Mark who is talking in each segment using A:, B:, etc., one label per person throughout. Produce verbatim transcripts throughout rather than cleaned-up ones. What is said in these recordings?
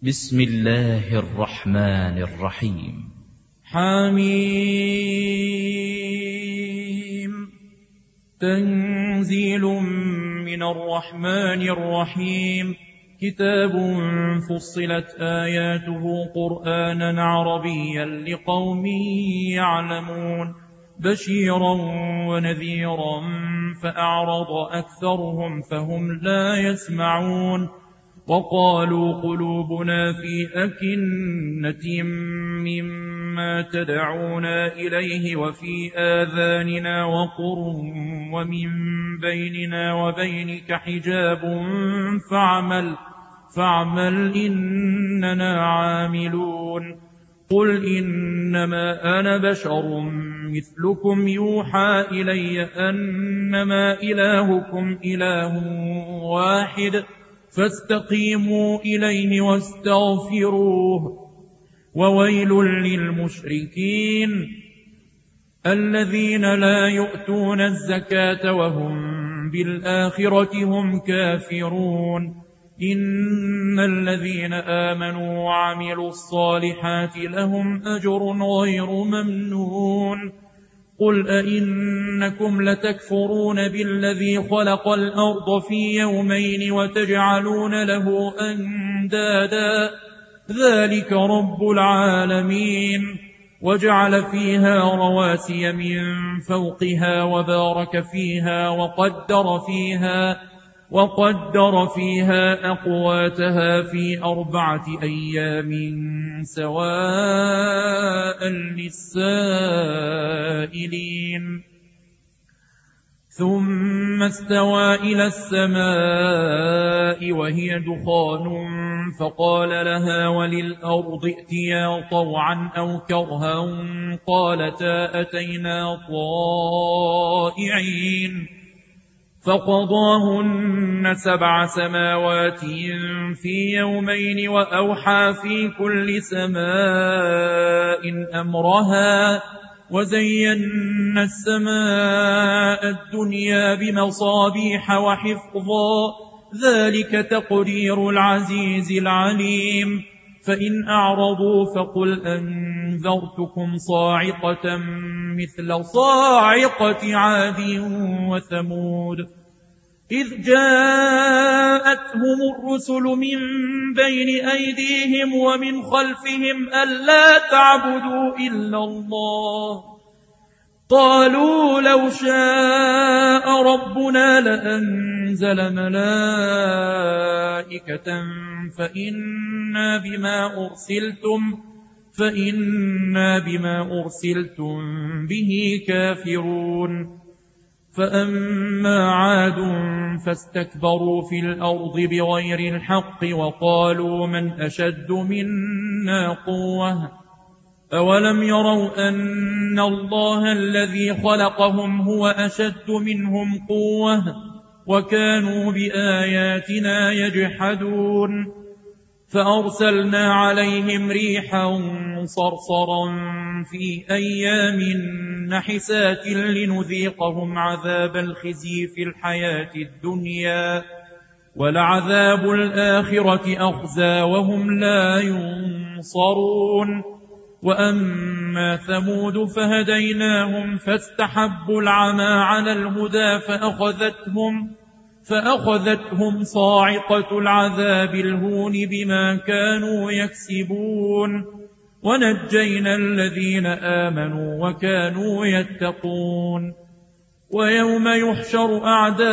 A: بسم الله الرحمن الرحيم.
B: حميم. تنزيل من الرحمن الرحيم. كتاب فصلت آياته قرآنا عربيا لقوم يعلمون، بشيرا ونذيرا فأعرض أكثرهم فهم لا يسمعون. وقالوا قلوبنا في أكنة مما تدعونا إليه وفي آذاننا وقر ومن بيننا وبينك حجاب فاعمل فاعمل إننا عاملون. قل إنما أنا بشر مثلكم يوحى إلي أنما إلهكم إله واحد فاستقيموا إليه واستغفروه. وويل للمشركين الذين لا يؤتون الزكاة وهم بالآخرة هم كافرون. إن الذين آمنوا وعملوا الصالحات لهم أجر غير ممنون. قل أئنكم لتكفرون بالذي خلق الأرض في يومين وتجعلون له أندادا ذلك رب العالمين. وجعل فيها رواسي من فوقها وبارك فيها وقدر فيها وقدر فيها أقواتها في أربعة أيام سواء للسائلين. ثم استوى إلى السماء وهي دخان فقال لها وللأرض ائتيا طوعا أو كرها قالتا أتينا طائعين. فقضاهن سبع سماوات في يومين وأوحى في كل سماء أمرها وزينا السماء الدنيا بمصابيح وحفظا ذلك تقدير العزيز العليم. فإن أعرضوا فقل أنذرتكم صاعقة مثل صاعقة عاد وثمود إذ جاءتهم الرسل من بين أيديهم ومن خلفهم ألا تعبدوا إلا الله قالوا لو شاء ربنا لأنزل ملائكة فإنا بما أرسلتم فإنا بما أرسلتم به كافرون. فأما عاد فاستكبروا في الأرض بغير الحق وقالوا من أشد منا قوة أولم يروا أن الله الذي خلقهم هو أشد منهم قوة وكانوا بآياتنا يجحدون. فأرسلنا عليهم ريحا صرصرا في أيام نحسات لنذيقهم عذاب الخزي في الحياة الدنيا ولعذاب الآخرة أخزى وهم لا ينصرون. وأما ثمود فهديناهم فاستحبوا العمى على الهدى فأخذتهم فأخذتهم صاعقة العذاب الهون بما كانوا يكسبون. ونجينا الذين آمنوا وكانوا يتقون. ويوم يحشر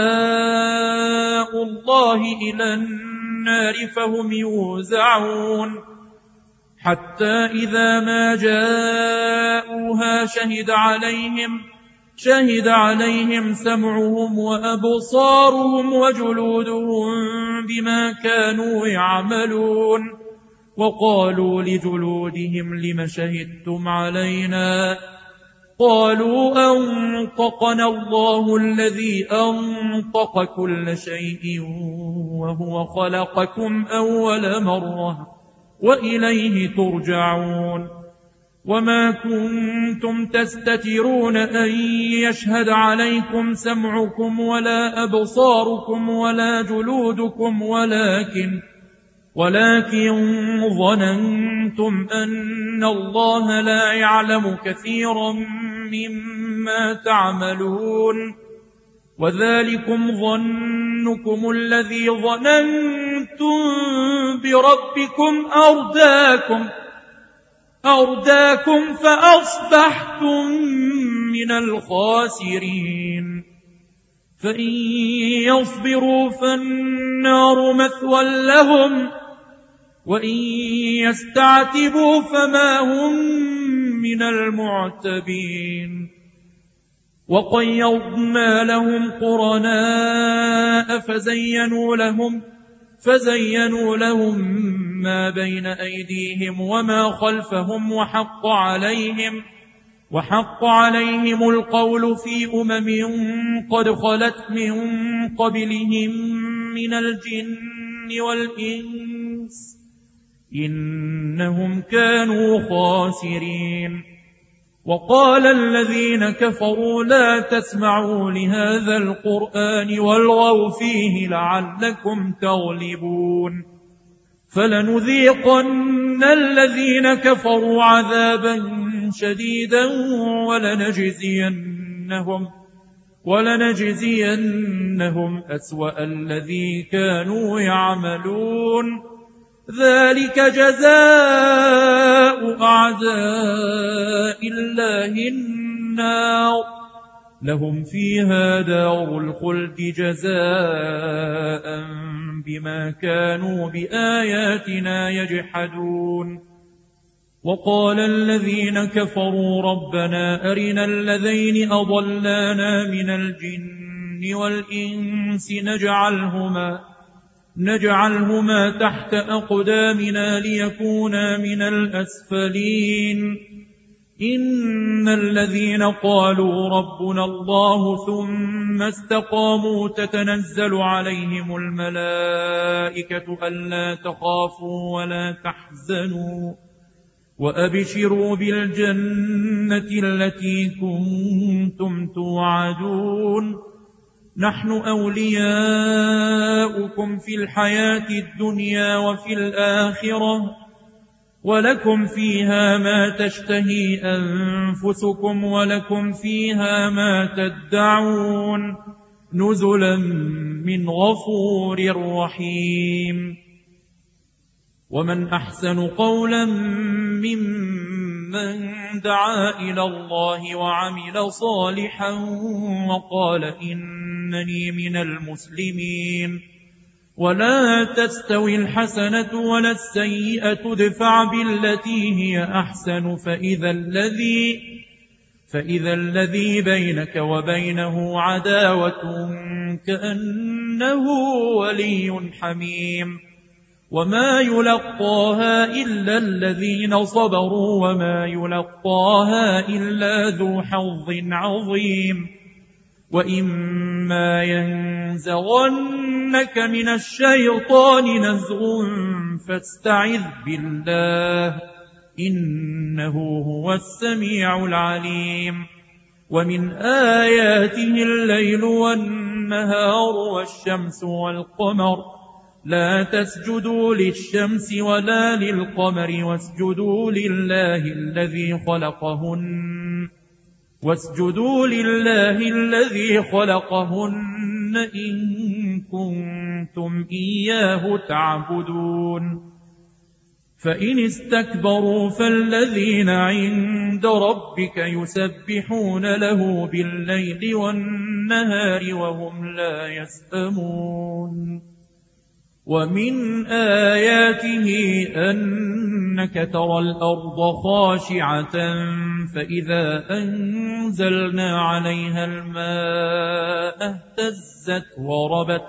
B: أعداء الله إلى النار فهم يوزعون حتى إذا ما جاءوها شهد عليهم شهد عليهم سمعهم وأبصارهم وجلودهم بما كانوا يعملون. وقالوا لجلودهم لم شهدتم علينا قالوا أنطقنا الله الذي أنطق كل شيء وهو خلقكم أول مرة وإليه ترجعون. وما كنتم تستترون أن يشهد عليكم سمعكم ولا أبصاركم ولا جلودكم ولكن ولكن ظننتم أن الله لا يعلم كثيرا مما تعملون وذلكم ظنكم الذي ظننتم بربكم أرداكم أرداكم فأصبحتم من الخاسرين فإن يصبروا فالنار مثوى لهم وإن يستعتبوا فما هم من المعتبين وقيضنا لهم قرناء فزينوا لهم فزينوا لهم ما بين أيديهم وما خلفهم وحق عليهم وحق عليهم القول في أمم قد خلت من قبلهم من الجن والإنس إنهم كانوا خاسرين وقال الذين كفروا لا تسمعوا لهذا القرآن والغوا فيه لعلكم تغلبون فلنذيقن الذين كفروا عذابا شديدا ولنجزينهم ولنجزينهم أسوأ الذي كانوا يعملون ذلك جزاء أعداء الله النار لهم فيها دار الخلد جزاء بما كانوا بآياتنا يجحدون وقال الذين كفروا ربنا أرنا الذين أضلانا من الجن والإنس نجعلهما نجعلهما تحت أقدامنا ليكونا من الأسفلين إن الذين قالوا ربنا الله ثم استقاموا تتنزل عليهم الملائكة ألا تخافوا ولا تحزنوا وأبشروا بالجنة التي كنتم توعدون نحن أولياؤكم في الحياة الدنيا وفي الآخرة ولكم فيها ما تشتهي أنفسكم ولكم فيها ما تدعون نزلا من غفور رحيم ومن أحسن قولا ممن دعا إلى الله وعمل صالحا وقال إنني من المسلمين ولا تستوي الحسنة ولا السيئة ادفع بالتي هي أحسن فإذا الذي فإذا الذي بينك وبينه عداوة كأنه ولي حميم وما يلقاها إلا الذين صبروا وما يلقاها إلا ذو حظ عظيم وإما ينزغنك من الشيطان نزغ فاستعذ بالله إنه هو السميع العليم ومن آياته الليل والنهار والشمس والقمر لا تسجدوا للشمس ولا للقمر واسجدوا لله الذي خلقهن واسجدوا لله الذي خلقهن إن كنتم إياه تعبدون فإن استكبروا فالذين عند ربك يسبحون له بالليل والنهار وهم لا يسأمون ومن آياته أنك ترى الأرض خاشعة فإذا أنزلنا عليها الماء اهتزت وربت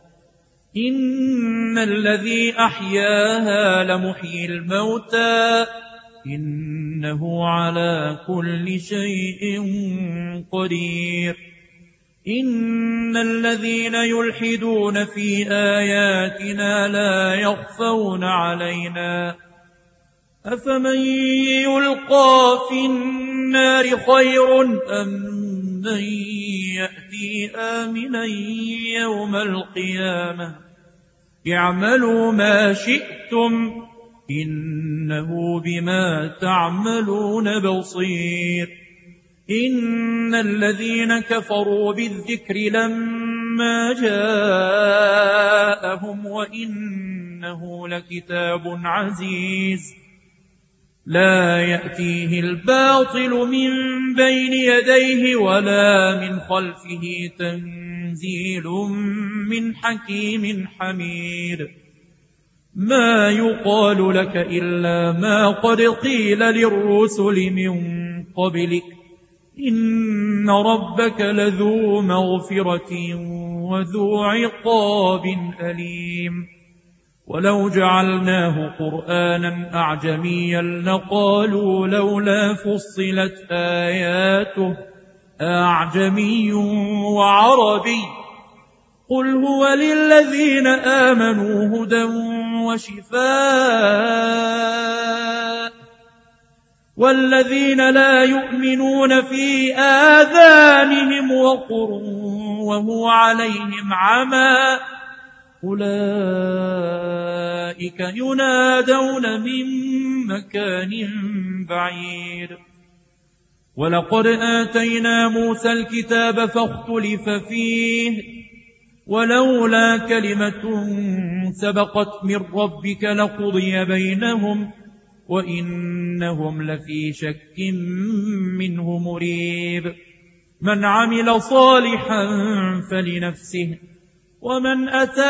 B: إن الذي أحياها لمحيي الموتى إنه على كل شيء قدير إن الذين يلحدون في آياتنا لا يخفون علينا أفمن يلقى في النار خير أم من يأتي آمنا يوم القيامة اعملوا ما شئتم إنه بما تعملون بصير. إن الذين كفروا بالذكر لما جاءهم وإنه لكتاب عزيز لا يأتيه الباطل من بين يديه ولا من خلفه تنزيل من حكيم حميد. ما يقال لك إلا ما قد قيل للرسل من قبلك إن ربك لذو مغفرة وذو عقاب أليم. ولو جعلناه قرآنا أعجميا لقالوا لولا فصلت آياته أعجمي وعربي قل هو للذين آمنوا هدى وشفاء والذين لا يؤمنون في آذانهم وقر وهو عليهم عمى أولئك ينادون من مكان بعيد. ولقد آتينا موسى الكتاب فاختلف فيه ولولا كلمة سبقت من ربك لقضي بينهم وإنهم لفي شك منه مريب. من عمل صالحا فلنفسه ومن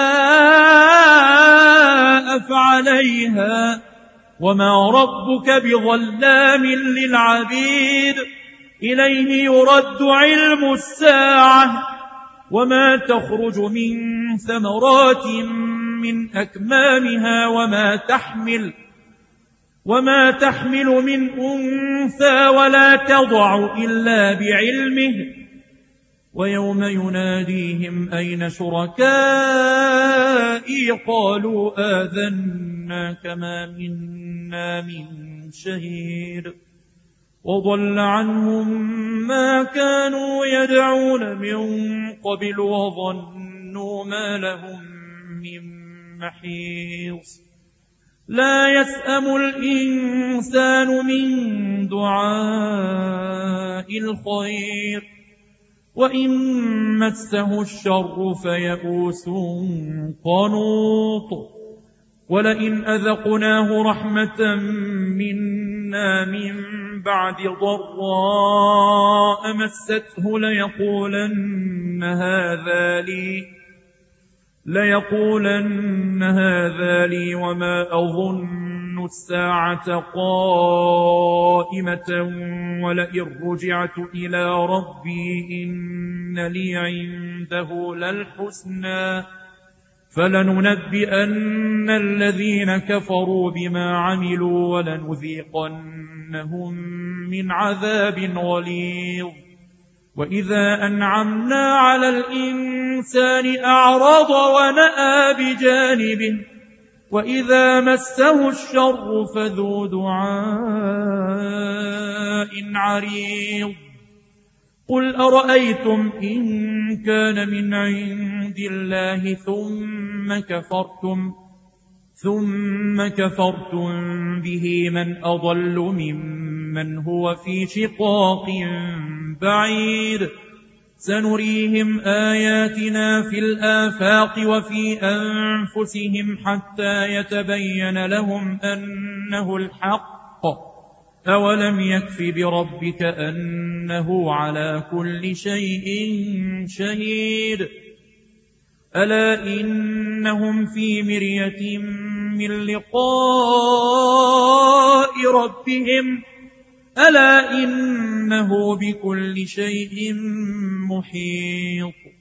B: أساء فعليها وما ربك بظلام للعبيد. إليه يرد علم الساعة وما تخرج من ثمرات من أكمامها وما تحمل وما تحمل من أنثى ولا تضع إلا بعلمه. ويوم يناديهم أين شركائي قالوا آذناك ما منا من شهيد. وضل عنهم ما كانوا يدعون من قبل وظنوا ما لهم من محيص. لا يسأم الإنسان من دعاء الخير وإن مسه الشر فيئوس قنوط. ولئن أذقناه رحمة منا من بعد ضراء مسته ليقولن هذا لي ليقولن هذا لي وما أظن الساعة قائمة ولئن رجعت إلى ربي إن لي عنده للحسنى فلننبئن الذين كفروا بما عملوا ولنذيقنهم من عذاب غليظ. وإذا أنعمنا على الإنسان أعرض ونأى بجانبه وإذا مسه الشر فذو دعاء عريض. قل أرأيتم إن كان من عند الله ثم كفرتم ثم كفرتم به من أضل ممن هو في شقاق بعيد. سنريهم آياتنا في الآفاق وفي أنفسهم حتى يتبين لهم أنه الحق. أولم يكف بربك أنه على كل شيء شهيد. ألا إنهم في مرية من لقاء ربهم ألا إنه بكل شيء محيط.